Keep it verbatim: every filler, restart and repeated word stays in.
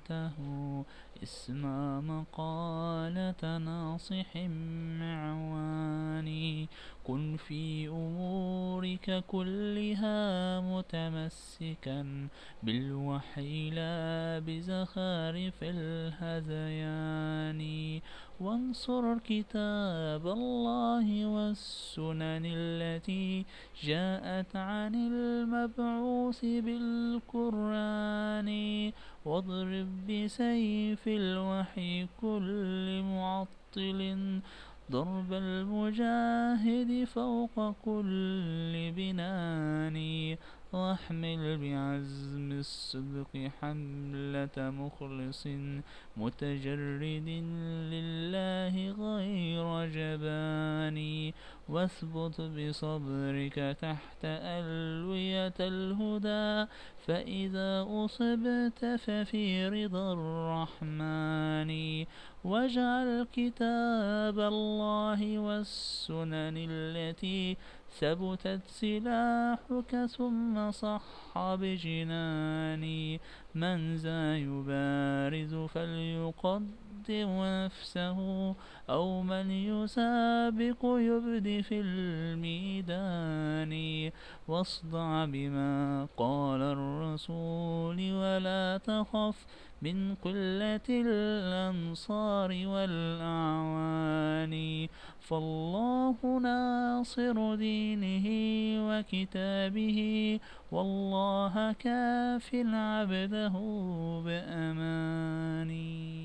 سمعته اسمع مقالة ناصح معواني. كن في أمورك كلها متمسكا بالوحي لا بزخارف الهذيان، وانصر كتاب الله والسنن التي جاءت عن المبعوث بالقرآن، واضرب بسيف الوحي كل معطل ضرب المجاهد فوق كل بنان، واحمل بعزم الصدق حملة مخلص متجرد لله غير جبان، واثبت بصبرك تحت ألوية الهدى فإذا أصبت ففي رضا الرحمن، واجعل كتاب الله والسنن التي ثبتت سلاحك ثم صح بجنان، من ذا يبارز فليقدم نفسه أو من يسابق يبدي في الميدان، واصدع بما قال الرسول ولا تخف من قلة الأنصار والأعوان، فالله ناصر دينه وكتابه والله كاف عبده بأماني.